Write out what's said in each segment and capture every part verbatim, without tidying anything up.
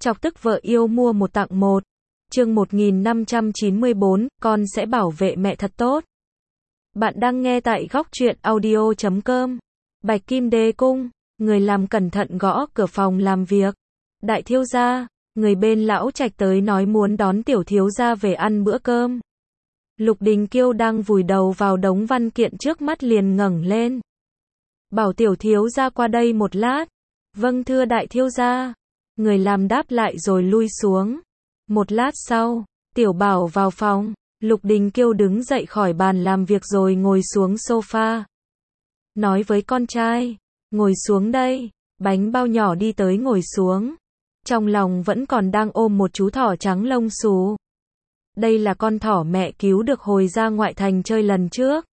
Chọc tức vợ yêu mua một tặng một. Chương một nghìn năm trăm chín mươi bốn, con sẽ bảo vệ mẹ thật tốt. Bạn đang nghe tại góc truyện audio chấm com. Bạch Kim Đế Cung, người làm cẩn thận gõ cửa phòng làm việc. Đại thiếu gia, người bên lão trạch tới nói muốn đón tiểu thiếu gia về ăn bữa cơm. Lục Đình Kiêu đang vùi đầu vào đống văn kiện trước mắt liền ngẩng lên. Bảo tiểu thiếu gia qua đây một lát. Vâng thưa đại thiếu gia. Người làm đáp lại rồi lui xuống. Một lát sau, tiểu bảo vào phòng. Lục Đình Kiêu đứng dậy khỏi bàn làm việc rồi ngồi xuống sofa. Nói với con trai, ngồi xuống đây. Bánh bao nhỏ đi tới ngồi xuống. Trong lòng vẫn còn đang ôm một chú thỏ trắng lông xù. Đây là con thỏ mẹ cứu được hồi ra ngoại thành chơi lần trước.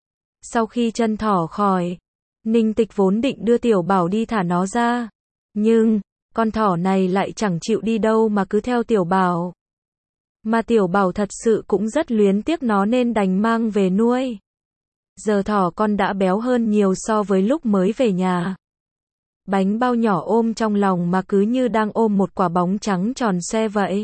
Sau khi chân thỏ khỏi, Ninh Tịch vốn định đưa tiểu bảo đi thả nó ra. Nhưng, con thỏ này lại chẳng chịu đi đâu mà cứ theo tiểu bảo. Mà tiểu bảo thật sự cũng rất luyến tiếc nó nên đành mang về nuôi. Giờ thỏ con đã béo hơn nhiều so với lúc mới về nhà. Bánh bao nhỏ ôm trong lòng mà cứ như đang ôm một quả bóng trắng tròn xoe vậy.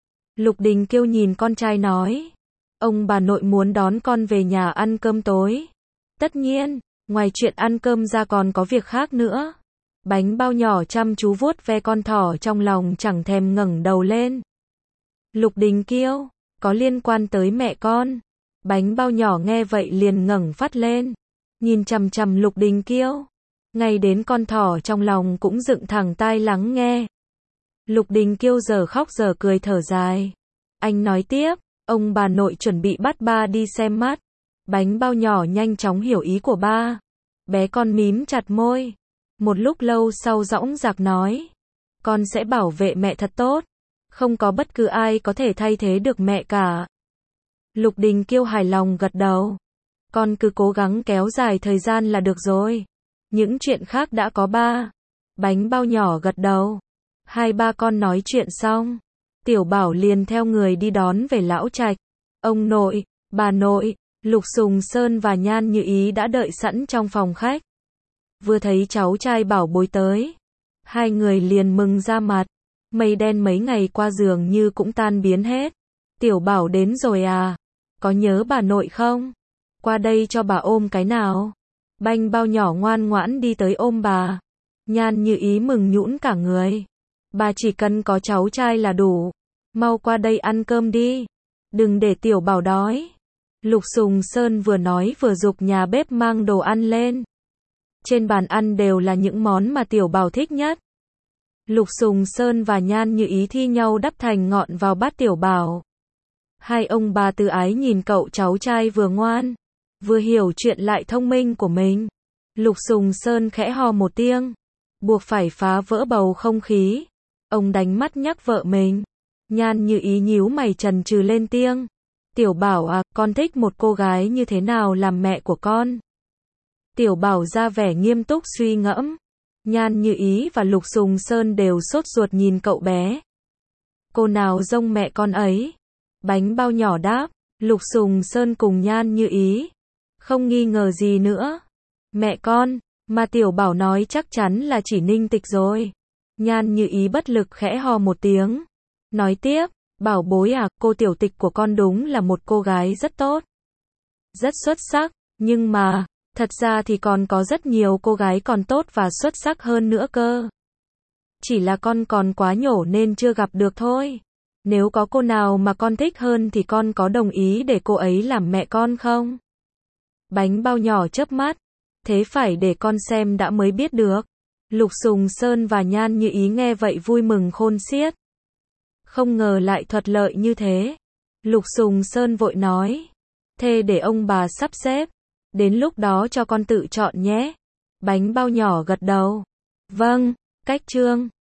Lục Đình Kiêu nhìn con trai nói. Ông bà nội muốn đón con về nhà ăn cơm tối. Tất nhiên, ngoài chuyện ăn cơm ra còn có việc khác nữa. Bánh bao nhỏ chăm chú vuốt ve con thỏ trong lòng chẳng thèm ngẩng đầu lên. Lục Đình Kiêu, có liên quan tới mẹ con. Bánh bao nhỏ nghe vậy liền ngẩng phát lên. Nhìn chằm chằm Lục Đình Kiêu. Ngay đến con thỏ trong lòng cũng dựng thẳng tai lắng nghe. Lục Đình Kiêu giờ khóc giờ cười thở dài. Anh nói tiếp, ông bà nội chuẩn bị bắt ba đi xem mắt. Bánh bao nhỏ nhanh chóng hiểu ý của ba. Bé con mím chặt môi. Một lúc lâu sau dõng dạc nói. Con sẽ bảo vệ mẹ thật tốt. Không có bất cứ ai có thể thay thế được mẹ cả. Lục Đình Kiêu hài lòng gật đầu. Con cứ cố gắng kéo dài thời gian là được rồi. Những chuyện khác đã có ba. Bánh bao nhỏ gật đầu. Hai ba con nói chuyện xong. Tiểu bảo liền theo người đi đón về lão trạch. Ông nội, bà nội, Lục Sùng Sơn và Nhan Như Ý đã đợi sẵn trong phòng khách. Vừa thấy cháu trai bảo bối tới. Hai người liền mừng ra mặt. Mây đen mấy ngày qua dường như cũng tan biến hết. Tiểu bảo đến rồi à? Có nhớ bà nội không? Qua đây cho bà ôm cái nào. Bánh bao nhỏ ngoan ngoãn đi tới ôm bà. Nhan Như Ý mừng nhũn cả người. Bà chỉ cần có cháu trai là đủ. Mau qua đây ăn cơm đi. Đừng để tiểu bảo đói. Lục Sùng Sơn vừa nói vừa giục nhà bếp mang đồ ăn lên. Trên bàn ăn đều là những món mà tiểu bảo thích nhất. Lục Sùng Sơn và Nhan Như Ý thi nhau đắp thành ngọn vào bát tiểu bảo. Hai ông bà từ ái nhìn cậu cháu trai vừa ngoan, vừa hiểu chuyện lại thông minh của mình. Lục Sùng Sơn khẽ ho một tiếng, buộc phải phá vỡ bầu không khí. Ông đánh mắt nhắc vợ mình. Nhan Như Ý nhíu mày chần chừ lên tiếng. Tiểu bảo à, con thích một cô gái như thế nào làm mẹ của con? Tiểu bảo ra vẻ nghiêm túc suy ngẫm. Nhan Như Ý và Lục Sùng Sơn đều sốt ruột nhìn cậu bé. Cô nào giống mẹ con ấy? Bánh bao nhỏ đáp. Lục Sùng Sơn cùng Nhan Như Ý. Không nghi ngờ gì nữa. Mẹ con, mà tiểu bảo nói chắc chắn là chỉ Ninh Tịch rồi. Nhan Như Ý bất lực khẽ ho một tiếng. Nói tiếp, bảo bối à, cô tiểu tịch của con đúng là một cô gái rất tốt. Rất xuất sắc, nhưng mà, thật ra thì còn có rất nhiều cô gái còn tốt và xuất sắc hơn nữa cơ. Chỉ là con còn quá nhổ nên chưa gặp được thôi. Nếu có cô nào mà con thích hơn thì con có đồng ý để cô ấy làm mẹ con không? Bánh bao nhỏ chớp mắt. Thế phải để con xem đã mới biết được. Lục Sùng Sơn và Nhan Như Ý nghe vậy vui mừng khôn xiết. Không ngờ lại thuận lợi như thế. Lục Sùng Sơn vội nói. Thế để ông bà sắp xếp. Đến lúc đó cho con tự chọn nhé. Bánh bao nhỏ gật đầu. Vâng, cách chương.